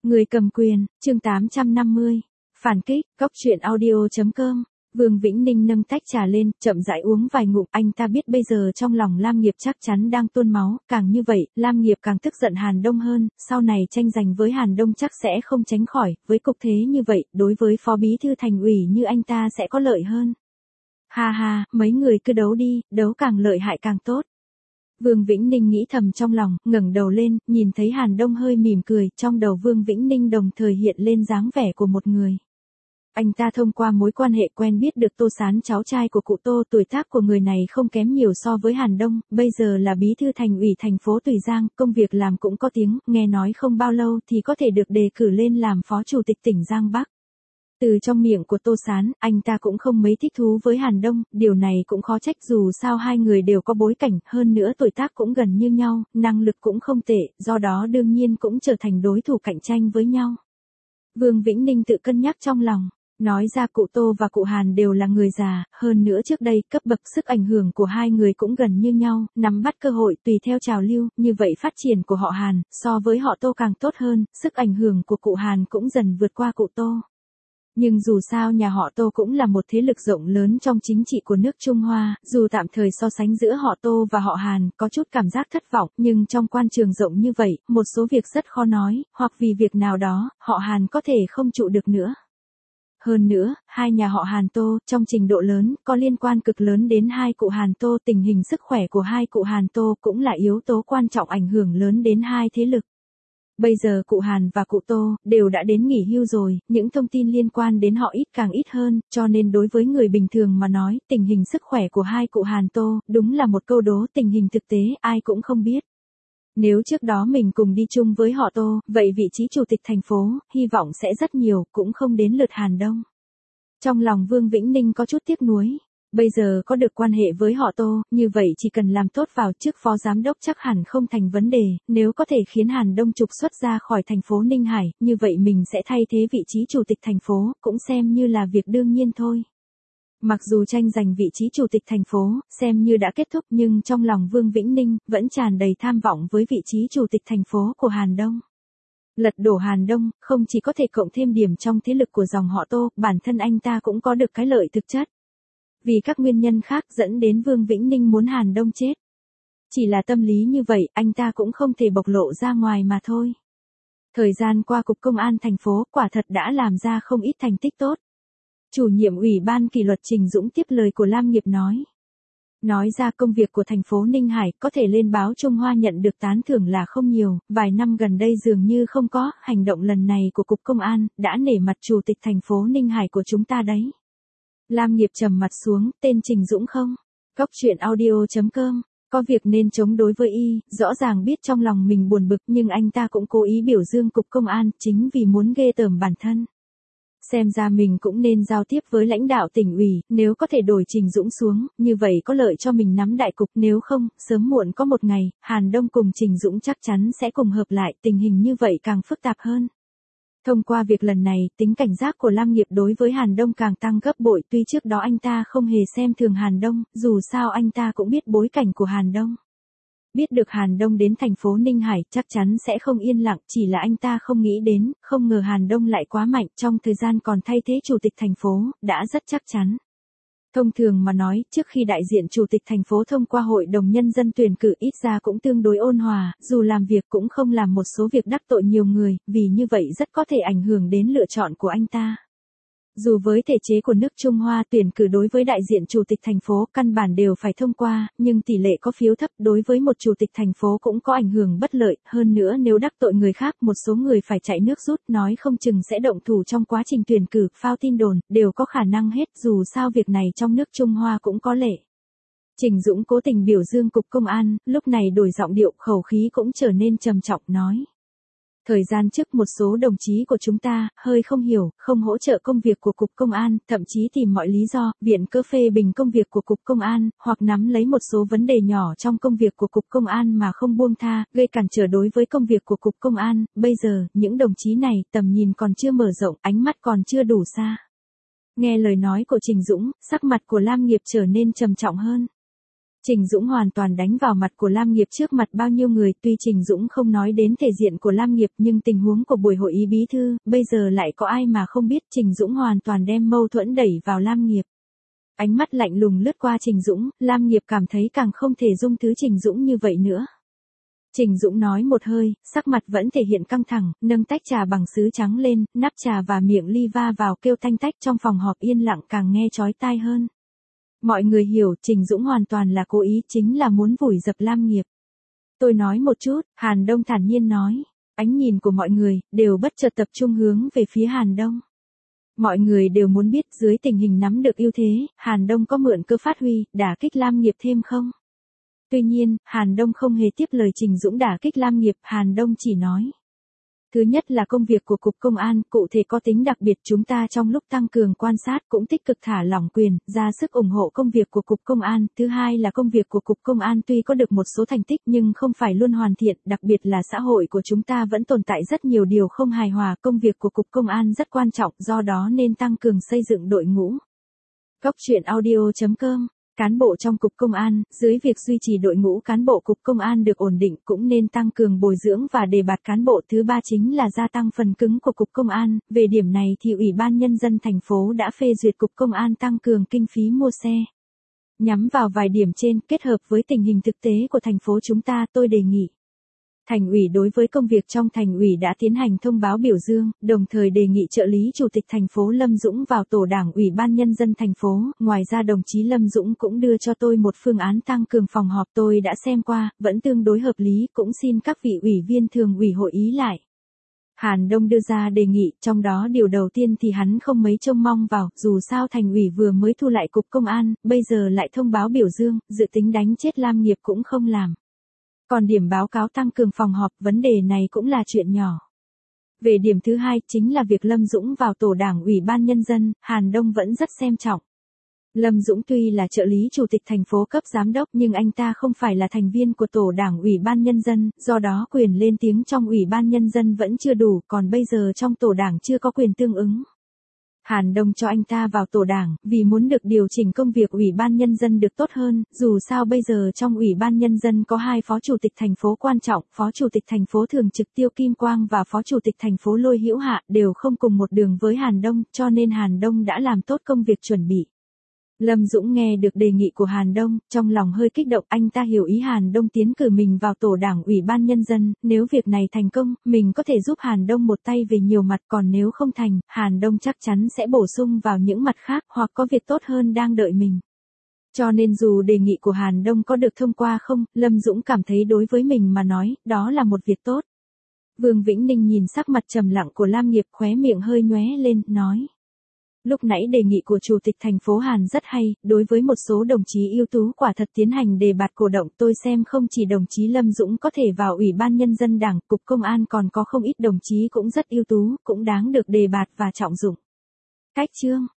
Người cầm quyền, chương 850. Phản kích, góc truyện audio.com. Vương Vĩnh Ninh nâng tách trà lên, chậm rãi uống vài ngụm. Anh ta biết bây giờ trong lòng Lam Nghiệp chắc chắn đang tuôn máu, càng như vậy, Lam Nghiệp càng tức giận Hàn Đông hơn, sau này tranh giành với Hàn Đông chắc sẽ không tránh khỏi, với cục thế như vậy, đối với phó bí thư thành ủy như anh ta sẽ có lợi hơn. Ha ha, mấy người cứ đấu đi, đấu càng lợi hại càng tốt. Vương Vĩnh Ninh nghĩ thầm trong lòng, ngẩng đầu lên, nhìn thấy Hàn Đông hơi mỉm cười, trong đầu Vương Vĩnh Ninh đồng thời hiện lên dáng vẻ của một người. Anh ta thông qua mối quan hệ quen biết được Tô Sán, cháu trai của cụ Tô, tuổi tác của người này không kém nhiều so với Hàn Đông, bây giờ là bí thư thành ủy thành phố Tùy Giang, công việc làm cũng có tiếng, nghe nói không bao lâu thì có thể được đề cử lên làm phó chủ tịch tỉnh Giang Bắc. Từ trong miệng của Tô Sán, anh ta cũng không mấy thích thú với Hàn Đông, điều này cũng khó trách dù sao hai người đều có bối cảnh, hơn nữa tuổi tác cũng gần như nhau, năng lực cũng không tệ, do đó đương nhiên cũng trở thành đối thủ cạnh tranh với nhau. Vương Vĩnh Ninh tự cân nhắc trong lòng, nói ra cụ Tô và cụ Hàn đều là người già, hơn nữa trước đây cấp bậc sức ảnh hưởng của hai người cũng gần như nhau, nắm bắt cơ hội tùy theo trào lưu, như vậy phát triển của họ Hàn, so với họ Tô càng tốt hơn, sức ảnh hưởng của cụ Hàn cũng dần vượt qua cụ Tô. Nhưng dù sao nhà họ Tô cũng là một thế lực rộng lớn trong chính trị của nước Trung Hoa, dù tạm thời so sánh giữa họ Tô và họ Hàn có chút cảm giác thất vọng, nhưng trong quan trường rộng như vậy, một số việc rất khó nói, hoặc vì việc nào đó, họ Hàn có thể không trụ được nữa. Hơn nữa, hai nhà họ Hàn Tô, trong trình độ lớn, có liên quan cực lớn đến hai cụ Hàn Tô, tình hình sức khỏe của hai cụ Hàn Tô cũng là yếu tố quan trọng ảnh hưởng lớn đến hai thế lực. Bây giờ cụ Hàn và cụ Tô đều đã đến nghỉ hưu rồi, những thông tin liên quan đến họ ít càng ít hơn, cho nên đối với người bình thường mà nói, tình hình sức khỏe của hai cụ Hàn Tô, đúng là một câu đố, tình hình thực tế ai cũng không biết. Nếu trước đó mình cùng đi chung với họ Tô, vậy vị trí chủ tịch thành phố, hy vọng sẽ rất nhiều, cũng không đến lượt Hàn Đông. Trong lòng Vương Vĩnh Ninh có chút tiếc nuối. Bây giờ có được quan hệ với họ Tô, như vậy chỉ cần làm tốt vào chức phó giám đốc chắc hẳn không thành vấn đề, nếu có thể khiến Hàn Đông trục xuất ra khỏi thành phố Ninh Hải, như vậy mình sẽ thay thế vị trí chủ tịch thành phố, cũng xem như là việc đương nhiên thôi. Mặc dù tranh giành vị trí chủ tịch thành phố, xem như đã kết thúc nhưng trong lòng Vương Vĩnh Ninh, vẫn tràn đầy tham vọng với vị trí chủ tịch thành phố của Hàn Đông. Lật đổ Hàn Đông, không chỉ có thể cộng thêm điểm trong thế lực của dòng họ Tô, bản thân anh ta cũng có được cái lợi thực chất. Vì các nguyên nhân khác dẫn đến Vương Vĩnh Ninh muốn Hàn Đông chết. Chỉ là tâm lý như vậy, anh ta cũng không thể bộc lộ ra ngoài mà thôi. Thời gian qua Cục Công an thành phố quả thật đã làm ra không ít thành tích tốt. Chủ nhiệm Ủy ban kỷ luật Trình Dũng tiếp lời của Lam Nghiệp nói. Nói ra công việc của thành phố Ninh Hải có thể lên báo Trung Hoa nhận được tán thưởng là không nhiều, vài năm gần đây dường như không có, hành động lần này của Cục Công an đã nể mặt chủ tịch thành phố Ninh Hải của chúng ta đấy. Lam Nghiệp trầm mặt xuống, tên Trình Dũng không? Góc truyện audio.com, có việc nên chống đối với y, rõ ràng biết trong lòng mình buồn bực nhưng anh ta cũng cố ý biểu dương Cục Công an, chính vì muốn ghê tởm bản thân. Xem ra mình cũng nên giao tiếp với lãnh đạo tỉnh ủy, nếu có thể đổi Trình Dũng xuống, như vậy có lợi cho mình nắm đại cục, nếu không, sớm muộn có một ngày, Hàn Đông cùng Trình Dũng chắc chắn sẽ cùng hợp lại, tình hình như vậy càng phức tạp hơn. Thông qua việc lần này, tính cảnh giác của Lam Nghiệp đối với Hàn Đông càng tăng gấp bội, tuy trước đó anh ta không hề xem thường Hàn Đông, dù sao anh ta cũng biết bối cảnh của Hàn Đông. Biết được Hàn Đông đến thành phố Ninh Hải chắc chắn sẽ không yên lặng, chỉ là anh ta không nghĩ đến, không ngờ Hàn Đông lại quá mạnh, trong thời gian còn thay thế chủ tịch thành phố, đã rất chắc chắn. Thông thường mà nói, trước khi đại diện chủ tịch thành phố thông qua hội đồng nhân dân tuyển cử ít ra cũng tương đối ôn hòa, dù làm việc cũng không làm một số việc đắc tội nhiều người, vì như vậy rất có thể ảnh hưởng đến lựa chọn của anh ta. Dù với thể chế của nước Trung Hoa tuyển cử đối với đại diện chủ tịch thành phố căn bản đều phải thông qua, nhưng tỷ lệ có phiếu thấp đối với một chủ tịch thành phố cũng có ảnh hưởng bất lợi, hơn nữa nếu đắc tội người khác một số người phải chạy nước rút nói không chừng sẽ động thủ trong quá trình tuyển cử, phao tin đồn, đều có khả năng hết, dù sao việc này trong nước Trung Hoa cũng có lệ. Trình Dũng cố tình biểu dương Cục Công an, lúc này đổi giọng điệu, khẩu khí cũng trở nên trầm trọng nói. Thời gian trước một số đồng chí của chúng ta, hơi không hiểu, không hỗ trợ công việc của Cục Công an, thậm chí tìm mọi lý do, viện cớ phê bình công việc của Cục Công an, hoặc nắm lấy một số vấn đề nhỏ trong công việc của Cục Công an mà không buông tha, gây cản trở đối với công việc của Cục Công an, bây giờ, những đồng chí này, tầm nhìn còn chưa mở rộng, ánh mắt còn chưa đủ xa. Nghe lời nói của Trình Dũng, sắc mặt của Lam Nghiệp trở nên trầm trọng hơn. Trình Dũng hoàn toàn đánh vào mặt của Lam Nghiệp trước mặt bao nhiêu người, tuy Trình Dũng không nói đến thể diện của Lam Nghiệp nhưng tình huống của buổi hội ý bí thư, bây giờ lại có ai mà không biết Trình Dũng hoàn toàn đem mâu thuẫn đẩy vào Lam Nghiệp. Ánh mắt lạnh lùng lướt qua Trình Dũng, Lam Nghiệp cảm thấy càng không thể dung thứ Trình Dũng như vậy nữa. Trình Dũng nói một hơi, sắc mặt vẫn thể hiện căng thẳng, nâng tách trà bằng sứ trắng lên, nắp trà và miệng ly va vào kêu tanh tách trong phòng họp yên lặng càng nghe chói tai hơn. Mọi người hiểu Trình Dũng hoàn toàn là cố ý, chính là muốn vùi dập Lam Nghiệp. Tôi nói một chút, Hàn Đông thản nhiên nói. Ánh nhìn của mọi người đều bất chợt tập trung hướng về phía Hàn Đông. Mọi người đều muốn biết dưới tình hình nắm được ưu thế, Hàn Đông có mượn cơ phát huy, đả kích Lam Nghiệp thêm không? Tuy nhiên, Hàn Đông không hề tiếp lời Trình Dũng đả kích Lam Nghiệp, Hàn Đông chỉ nói. Thứ nhất là công việc của Cục Công an, cụ thể có tính đặc biệt chúng ta trong lúc tăng cường quan sát cũng tích cực thả lỏng quyền, ra sức ủng hộ công việc của Cục Công an. Thứ hai là công việc của Cục Công an tuy có được một số thành tích nhưng không phải luôn hoàn thiện, đặc biệt là xã hội của chúng ta vẫn tồn tại rất nhiều điều không hài hòa. Công việc của Cục Công an rất quan trọng, do đó nên tăng cường xây dựng đội ngũ. Góc truyện audio.com. Cán bộ trong Cục Công an, dưới việc duy trì đội ngũ cán bộ Cục Công an được ổn định cũng nên tăng cường bồi dưỡng và đề bạt cán bộ. Thứ ba chính là gia tăng phần cứng của Cục Công an. Về điểm này thì Ủy ban Nhân dân thành phố đã phê duyệt Cục Công an tăng cường kinh phí mua xe. Nhắm vào vài điểm trên, kết hợp với tình hình thực tế của thành phố chúng ta, tôi đề nghị. Thành ủy đối với công việc trong thành ủy đã tiến hành thông báo biểu dương, đồng thời đề nghị trợ lý chủ tịch thành phố Lâm Dũng vào tổ đảng Ủy ban Nhân dân thành phố. Ngoài ra đồng chí Lâm Dũng cũng đưa cho tôi một phương án tăng cường phòng họp, tôi đã xem qua, vẫn tương đối hợp lý, cũng xin các vị ủy viên thường ủy hội ý lại. Hàn Đông đưa ra đề nghị, trong đó điều đầu tiên thì hắn không mấy trông mong vào, dù sao thành ủy vừa mới thu lại Cục Công an, bây giờ lại thông báo biểu dương, dự tính đánh chết Lam Nghiệp cũng không làm. Còn điểm báo cáo tăng cường phòng họp, vấn đề này cũng là chuyện nhỏ. Về điểm thứ hai chính là việc Lâm Dũng vào tổ đảng Ủy ban Nhân dân, Hàn Đông vẫn rất xem trọng. Lâm Dũng tuy là trợ lý chủ tịch thành phố cấp giám đốc nhưng anh ta không phải là thành viên của tổ đảng Ủy ban Nhân dân, do đó quyền lên tiếng trong Ủy ban Nhân dân vẫn chưa đủ, còn bây giờ trong tổ đảng chưa có quyền tương ứng. Hàn Đông cho anh ta vào tổ đảng, vì muốn được điều chỉnh công việc Ủy ban Nhân dân được tốt hơn, dù sao bây giờ trong Ủy ban Nhân dân có 2 phó chủ tịch thành phố quan trọng, phó chủ tịch thành phố thường trực Tiêu Kim Quang và phó chủ tịch thành phố Lôi Hữu Hạ, đều không cùng một đường với Hàn Đông, cho nên Hàn Đông đã làm tốt công việc chuẩn bị. Lâm Dũng nghe được đề nghị của Hàn Đông, trong lòng hơi kích động, anh ta hiểu ý Hàn Đông tiến cử mình vào tổ đảng Ủy ban Nhân dân, nếu việc này thành công, mình có thể giúp Hàn Đông một tay về nhiều mặt, còn nếu không thành, Hàn Đông chắc chắn sẽ bổ sung vào những mặt khác, hoặc có việc tốt hơn đang đợi mình. Cho nên dù đề nghị của Hàn Đông có được thông qua không, Lâm Dũng cảm thấy đối với mình mà nói, đó là một việc tốt. Vương Vĩnh Ninh nhìn sắc mặt trầm lặng của Lam Nghiệp, khóe miệng hơi nhoé lên, nói. Lúc nãy đề nghị của Chủ tịch thành phố Hàn rất hay, đối với một số đồng chí ưu tú quả thật tiến hành đề bạt cổ động, tôi xem không chỉ đồng chí Lâm Dũng có thể vào Ủy ban Nhân dân Đảng, Cục Công an còn có không ít đồng chí cũng rất ưu tú, cũng đáng được đề bạt và trọng dụng. Cách chương